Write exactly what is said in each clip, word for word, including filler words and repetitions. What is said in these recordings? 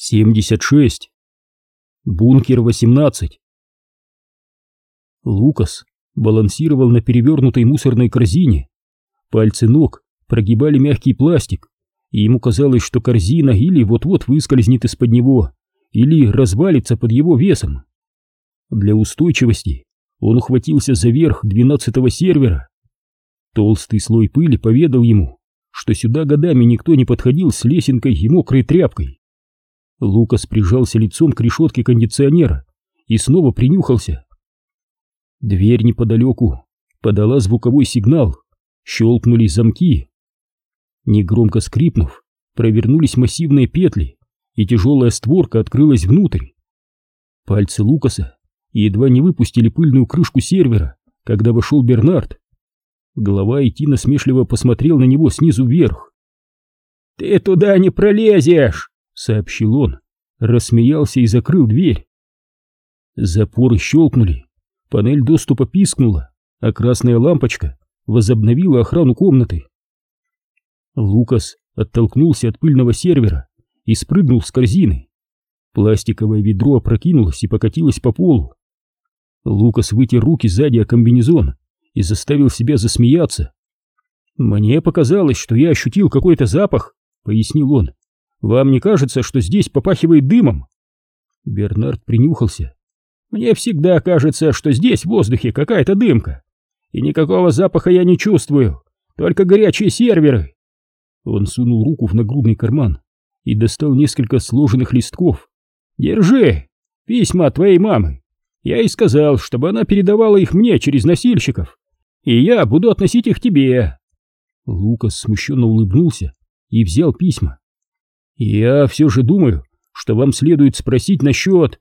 семьдесят шесть. Бункер восемнадцать. Лукас балансировал на перевернутой мусорной корзине. Пальцы ног прогибали мягкий пластик, и ему казалось, что корзина или вот-вот выскользнет из-под него, или развалится под его весом. Для устойчивости он ухватился за верх двенадцатого сервера. Толстый слой пыли поведал ему, что сюда годами никто не подходил с лесенкой и мокрой тряпкой. Лукас прижался лицом к решетке кондиционера и снова принюхался. Дверь неподалеку подала звуковой сигнал, щелкнули замки. Негромко скрипнув, провернулись массивные петли, и тяжелая створка открылась внутрь. Пальцы Лукаса едва не выпустили пыльную крышку сервера, когда вошел Бернард. Голова Ити насмешливо посмотрел на него снизу вверх. «Ты туда не пролезешь!» — сообщил он, рассмеялся и закрыл дверь. Запоры щелкнули, панель доступа пискнула, а красная лампочка возобновила охрану комнаты. Лукас оттолкнулся от пыльного сервера и спрыгнул с корзины. Пластиковое ведро опрокинулось и покатилось по полу. Лукас вытер руки сзади о комбинезон и заставил себя засмеяться. «Мне показалось, что я ощутил какой-то запах», — пояснил он. «Вам не кажется, что здесь попахивает дымом?» Бернард принюхался. «Мне всегда кажется, что здесь в воздухе какая-то дымка, и никакого запаха я не чувствую, только горячие серверы». Он сунул руку в нагрудный карман и достал несколько сложенных листков. «Держи, письма от твоей мамы. Я ей сказал, чтобы она передавала их мне через носильщиков, и я буду относить их тебе». Лукас смущенно улыбнулся и взял письма. «Я все же думаю, что вам следует спросить насчет...»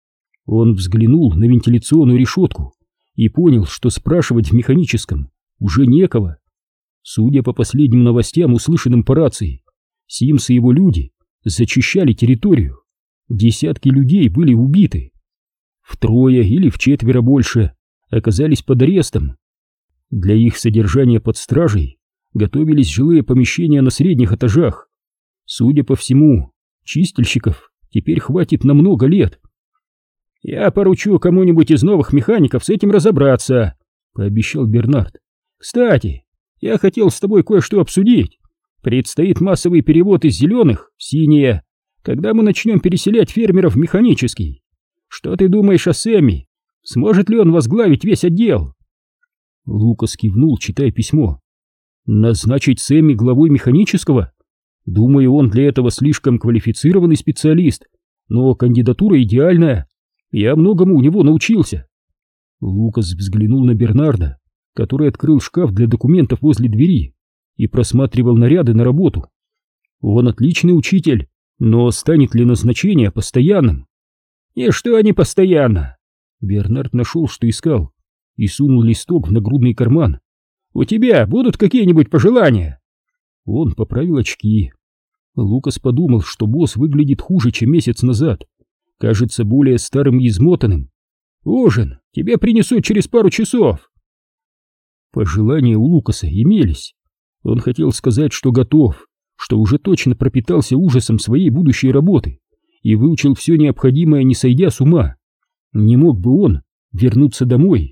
Он взглянул на вентиляционную решетку и понял, что спрашивать в механическом уже некого. Судя по последним новостям, услышанным по рации, Симс и его люди зачищали территорию. Десятки людей были убиты. Втрое или вчетверо больше оказались под арестом. Для их содержания под стражей готовились жилые помещения на средних этажах. Судя по всему, чистильщиков теперь хватит на много лет. «Я поручу кому-нибудь из новых механиков с этим разобраться», — пообещал Бернард. «Кстати, я хотел с тобой кое-что обсудить. Предстоит массовый перевод из зеленых в синие, когда мы начнем переселять фермеров в механический. Что ты думаешь о Сэмми? Сможет ли он возглавить весь отдел?» Лукас кивнул, читая письмо. «Назначить Сэмми главой механического? Думаю, он для этого слишком квалифицированный специалист, но кандидатура идеальная. Я многому у него научился». Лукас взглянул на Бернарда, который открыл шкаф для документов возле двери и просматривал наряды на работу. Он отличный учитель, но станет ли назначение постоянным? «И что они постоянно?» Бернард нашел, что искал, и сунул листок в нагрудный карман. «У тебя будут какие-нибудь пожелания?» Он поправил очки. Лукас подумал, что босс выглядит хуже, чем месяц назад. Кажется более старым и измотанным. «Ужин тебе принесут через пару часов». Пожелания у Лукаса имелись. Он хотел сказать, что готов, что уже точно пропитался ужасом своей будущей работы и выучил все необходимое, не сойдя с ума. Не мог бы он вернуться домой.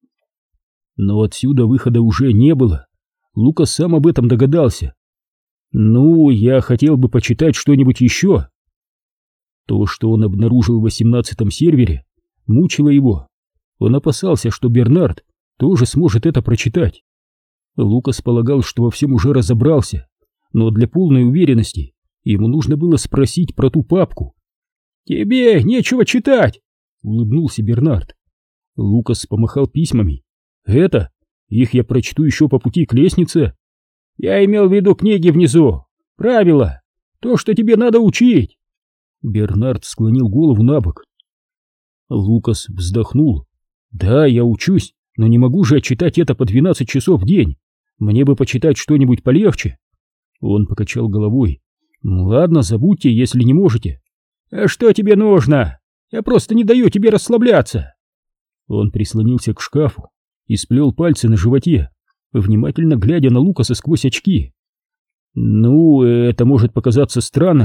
Но отсюда выхода уже не было. Лукас сам об этом догадался. «Ну, я хотел бы почитать что-нибудь еще». То, что он обнаружил в восемнадцатом сервере, мучило его. Он опасался, что Бернард тоже сможет это прочитать. Лукас полагал, что во всем уже разобрался, но для полной уверенности ему нужно было спросить про ту папку. «Тебе нечего читать!» — улыбнулся Бернард. Лукас помахал письмами. «Это? Их я прочту еще по пути к лестнице. Я имел в виду книги внизу. Правила. То, что тебе надо учить». Бернард склонил голову на бок. Лукас вздохнул. «Да, я учусь, но не могу же читать это по двенадцать часов в день. Мне бы почитать что-нибудь полегче». Он покачал головой. «Ладно, забудьте, если не можете». «А что тебе нужно? Я просто не даю тебе расслабляться». Он прислонился к шкафу и сплел пальцы на животе, внимательно глядя на Лукаса сквозь очки. «Ну, это может показаться странным,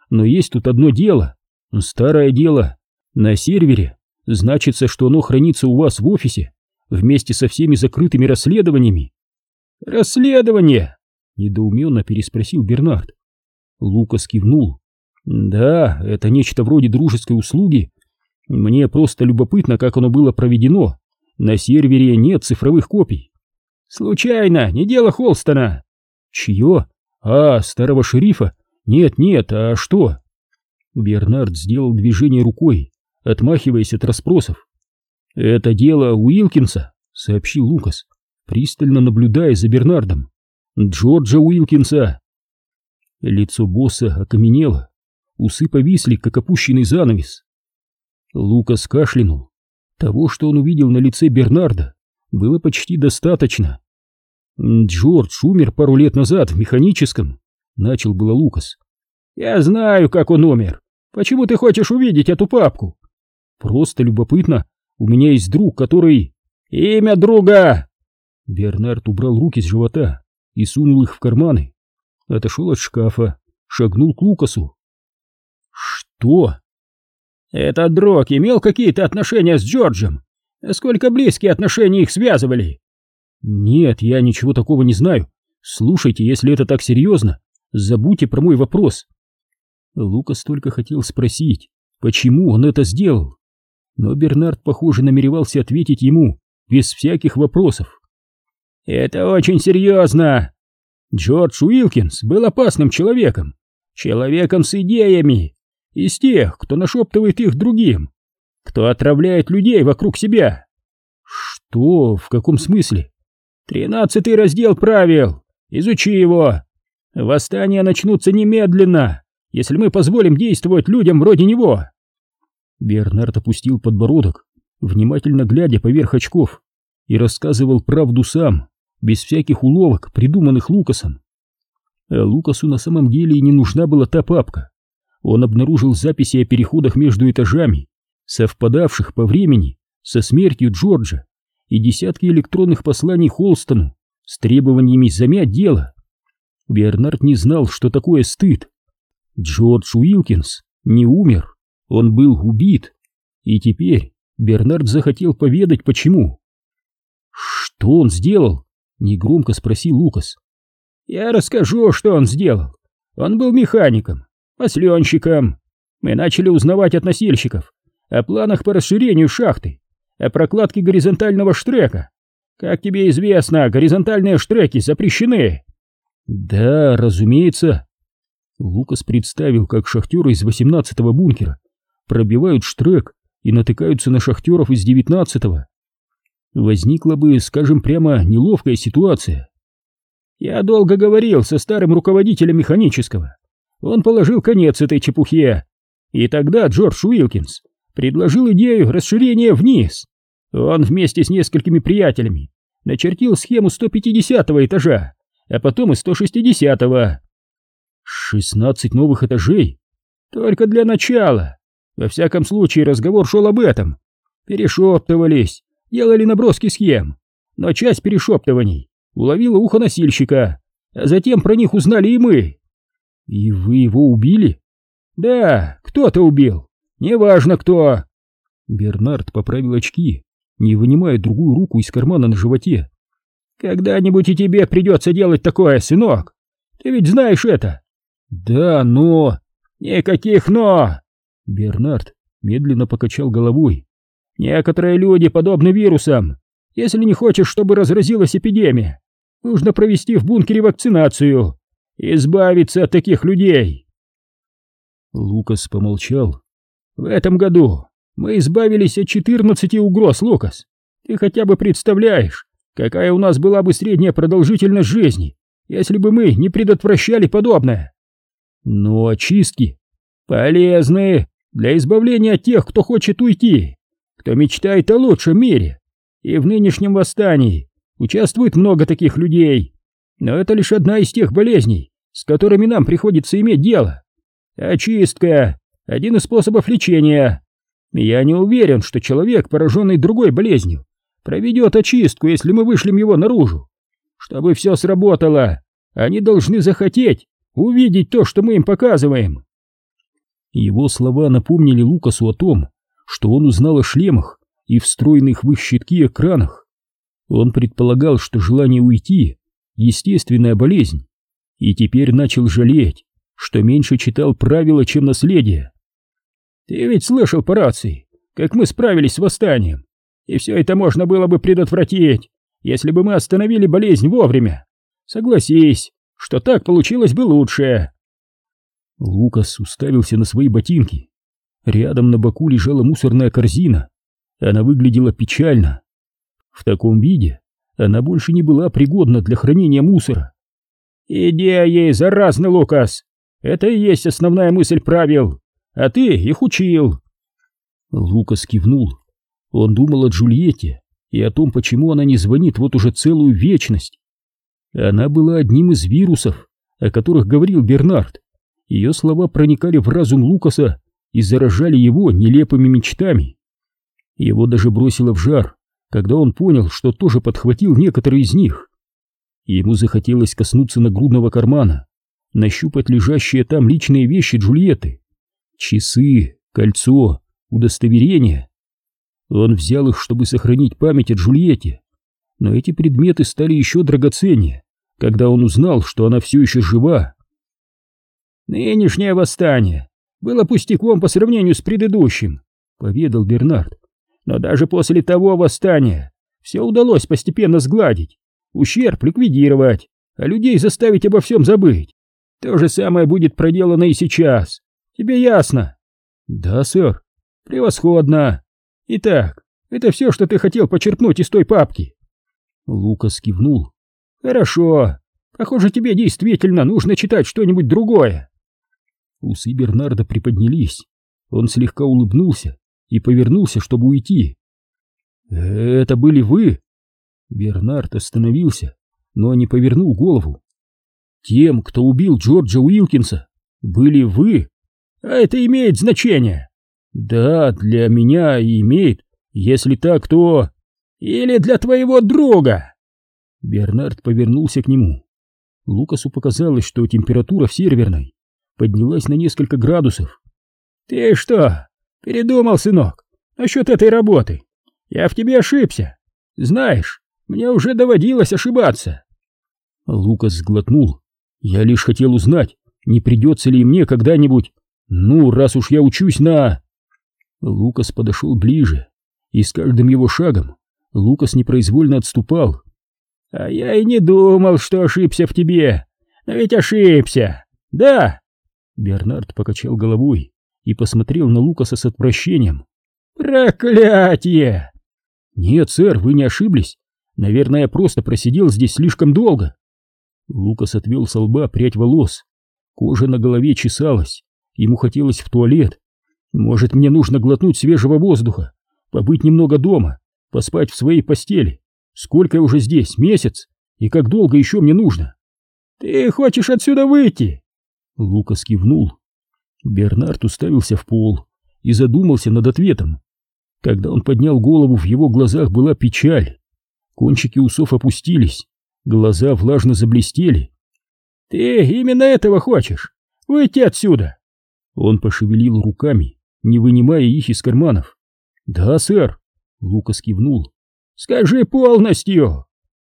но есть тут одно дело, старое дело, на сервере. Значится, что оно хранится у вас в офисе, вместе со всеми закрытыми расследованиями». «Расследование?» — недоуменно переспросил Бернард. Лукас кивнул. «Да, это нечто вроде дружеской услуги. Мне просто любопытно, как оно было проведено. На сервере нет цифровых копий». «Случайно, не дело Холстона?» «Чье? А, старого шерифа? Нет, нет, а что?» Бернард сделал движение рукой, отмахиваясь от расспросов. «Это дело Уилкинса», — сообщил Лукас, пристально наблюдая за Бернардом. «Джорджа Уилкинса». Лицо босса окаменело, усы повисли, как опущенный занавес. Лукас кашлянул. Того, что он увидел на лице Бернарда, было почти достаточно. «Джордж умер пару лет назад в механическом», — начал было Лукас. «Я знаю, как он умер. Почему ты хочешь увидеть эту папку?» «Просто любопытно. У меня есть друг, который...» «Имя друга!» Бернард убрал руки с живота и сунул их в карманы. Отошел от шкафа, шагнул к Лукасу. «Что?» «Этот друг имел какие-то отношения с Джорджем? Насколько близкие отношения их связывали?» «Нет, я ничего такого не знаю. Слушайте, если это так серьезно, забудьте про мой вопрос». Лукас только хотел спросить, почему он это сделал. Но Бернард, похоже, намеревался ответить ему без всяких вопросов. «Это очень серьезно. Джордж Уилкинс был опасным человеком, человеком с идеями, из тех, кто нашептывает их другим, кто отравляет людей вокруг себя». «Что? В каком смысле?» «Тринадцатый раздел правил. Изучи его. Восстания начнутся немедленно, если мы позволим действовать людям вроде него». Бернард опустил подбородок, внимательно глядя поверх очков, и рассказывал правду сам, без всяких уловок, придуманных Лукасом. А Лукасу на самом деле и не нужна была та папка. Он обнаружил записи о переходах между этажами, совпадавших по времени со смертью Джорджа, и десятки электронных посланий Холстону с требованиями замять дело. Бернард не знал, что такое стыд. Джордж Уилкинс не умер, он был убит, и теперь Бернард захотел поведать, почему. «Что он сделал?» — негромко спросил Лукас. «Я расскажу, что он сделал. Он был механиком, масленщиком. Мы начали узнавать от носильщиков о планах по расширению шахты, о прокладке горизонтального штрека. Как тебе известно, горизонтальные штреки запрещены». «Да, разумеется». Лукас представил, как шахтеры из восемнадцатого бункера пробивают штрек и натыкаются на шахтеров из девятнадцатого. Возникла бы, скажем прямо, неловкая ситуация. «Я долго говорил со старым руководителем механического. Он положил конец этой чепухе. И тогда Джордж Уилкинс предложил идею расширения вниз. Он вместе с несколькими приятелями начертил схему сто пятидесятого этажа, а потом и сто шестидесятого. шестнадцать новых этажей? Только для начала. Во всяком случае, разговор шел об этом. Перешептывались, делали наброски схем, но часть перешептываний уловила ухо носильщика, а затем про них узнали и мы». «И вы его убили?» «Да, кто-то убил. Неважно кто». Бернард поправил очки, не вынимая другую руку из кармана на животе. «Когда-нибудь и тебе придется делать такое, сынок. Ты ведь знаешь это». «Да, но...» «Никаких «но». Бернард медленно покачал головой. «Некоторые люди подобны вирусам. Если не хочешь, чтобы разразилась эпидемия, нужно провести в бункере вакцинацию. Избавиться от таких людей». Лукас помолчал. «В этом году мы избавились от четырнадцати угроз, Лукас. Ты хотя бы представляешь, какая у нас была бы средняя продолжительность жизни, если бы мы не предотвращали подобное?» «Но очистки полезны для избавления от тех, кто хочет уйти, кто мечтает о лучшем мире. И в нынешнем восстании участвует много таких людей. Но это лишь одна из тех болезней, с которыми нам приходится иметь дело. Очистка – один из способов лечения. Я не уверен, что человек, пораженный другой болезнью, проведет очистку, если мы вышлем его наружу. Чтобы все сработало, они должны захотеть увидеть то, что мы им показываем». Его слова напомнили Лукасу о том, что он узнал о шлемах и встроенных в их щитки экранах. Он предполагал, что желание уйти — естественная болезнь, и теперь начал жалеть, что меньше читал правила, чем наследие. «Ты ведь слышал по рации, как мы справились с восстанием, и все это можно было бы предотвратить, если бы мы остановили болезнь вовремя. Согласись, что так получилось бы лучше». Лукас уставился на свои ботинки. Рядом на боку лежала мусорная корзина. Она выглядела печально. В таком виде она больше не была пригодна для хранения мусора. «Идея ей заразна, Лукас! Это и есть основная мысль правил, а ты их учил!» Лукас кивнул. Он думал о Джульетте и о том, почему она не звонит вот уже целую вечность. Она была одним из вирусов, о которых говорил Бернард. Ее слова проникали в разум Лукаса и заражали его нелепыми мечтами. Его даже бросило в жар, когда он понял, что тоже подхватил некоторые из них. Ему захотелось коснуться нагрудного кармана, нащупать лежащие там личные вещи Джульетты. Часы, кольцо, удостоверение. Он взял их, чтобы сохранить память о Джульетте, но эти предметы стали еще драгоценнее, когда он узнал, что она все еще жива. «Нынешнее восстание было пустяком по сравнению с предыдущим», — поведал Бернард. «Но даже после того восстания все удалось постепенно сгладить, ущерб ликвидировать, а людей заставить обо всем забыть. То же самое будет проделано и сейчас. Тебе ясно?» «Да, сэр». «Превосходно. Итак, это все, что ты хотел почерпнуть из той папки?» Лукас кивнул. «Хорошо. Похоже, тебе действительно нужно читать что-нибудь другое». Усы Бернарда приподнялись. Он слегка улыбнулся и повернулся, чтобы уйти. «Это были вы?» Бернард остановился, но не повернул голову. «Тем, кто убил Джорджа Уилкинса, были вы? А это имеет значение?» «Да, для меня и имеет. Если так, то...» «Или для твоего друга?» Бернард повернулся к нему. Лукасу показалось, что температура в серверной поднялась на несколько градусов. «Ты что, передумал, сынок, насчет этой работы? Я в тебе ошибся. Знаешь, мне уже доводилось ошибаться». Лукас сглотнул. «Я лишь хотел узнать, не придется ли мне когда-нибудь... Ну, раз уж я учусь на...» Лукас подошел ближе, и с каждым его шагом Лукас непроизвольно отступал. «А я и не думал, что ошибся в тебе. Но ведь ошибся, да?» Бернард покачал головой и посмотрел на Лукаса с отвращением. «Проклятие!» «Нет, сэр, вы не ошиблись. Наверное, я просто просидел здесь слишком долго». Лукас отвел со лба прядь волос. Кожа на голове чесалась. Ему хотелось в туалет. «Может, мне нужно глотнуть свежего воздуха, побыть немного дома, поспать в своей постели? Сколько я уже здесь? Месяц? И как долго еще мне нужно?» «Ты хочешь отсюда выйти?» Лукас кивнул. Бернард уставился в пол и задумался над ответом. Когда он поднял голову, в его глазах была печаль. Кончики усов опустились, глаза влажно заблестели. «Ты именно этого хочешь? Выйти отсюда?» Он пошевелил руками, не вынимая их из карманов. «Да, сэр», — Лукас кивнул. «Скажи полностью!»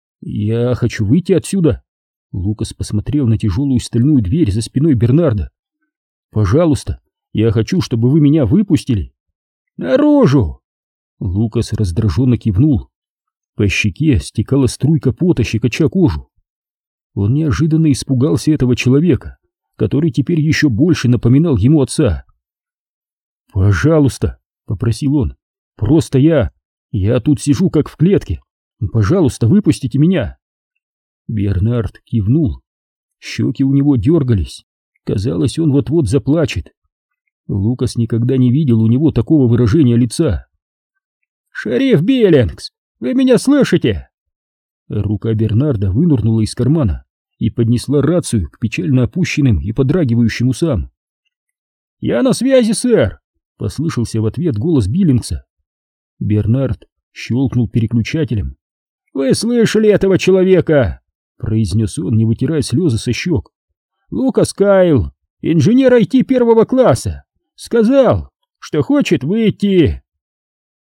«Я хочу выйти отсюда». Лукас посмотрел на тяжелую стальную дверь за спиной Бернарда. «Пожалуйста, я хочу, чтобы вы меня выпустили». «Наружу!» Лукас раздраженно кивнул. По щеке стекала струйка пота, щекоча кожу. Он неожиданно испугался этого человека, который теперь еще больше напоминал ему отца. «Пожалуйста», — попросил он, — «просто я... я тут сижу как в клетке. Пожалуйста, выпустите меня». Бернард кивнул. Щеки у него дергались. Казалось, он вот-вот заплачет. Лукас никогда не видел у него такого выражения лица. «Шериф Биллингс, вы меня слышите?» Рука Бернарда вынырнула из кармана и поднесла рацию к печально опущенным и подрагивающим усам. «Я на связи, сэр!» — послышался в ответ голос Биллингса. Бернард щелкнул переключателем. «Вы слышали этого человека?» — произнес он, не вытирая слезы со щек. «Лукас Кайл, инженер ай ти первого класса, Сказал, что хочет выйти.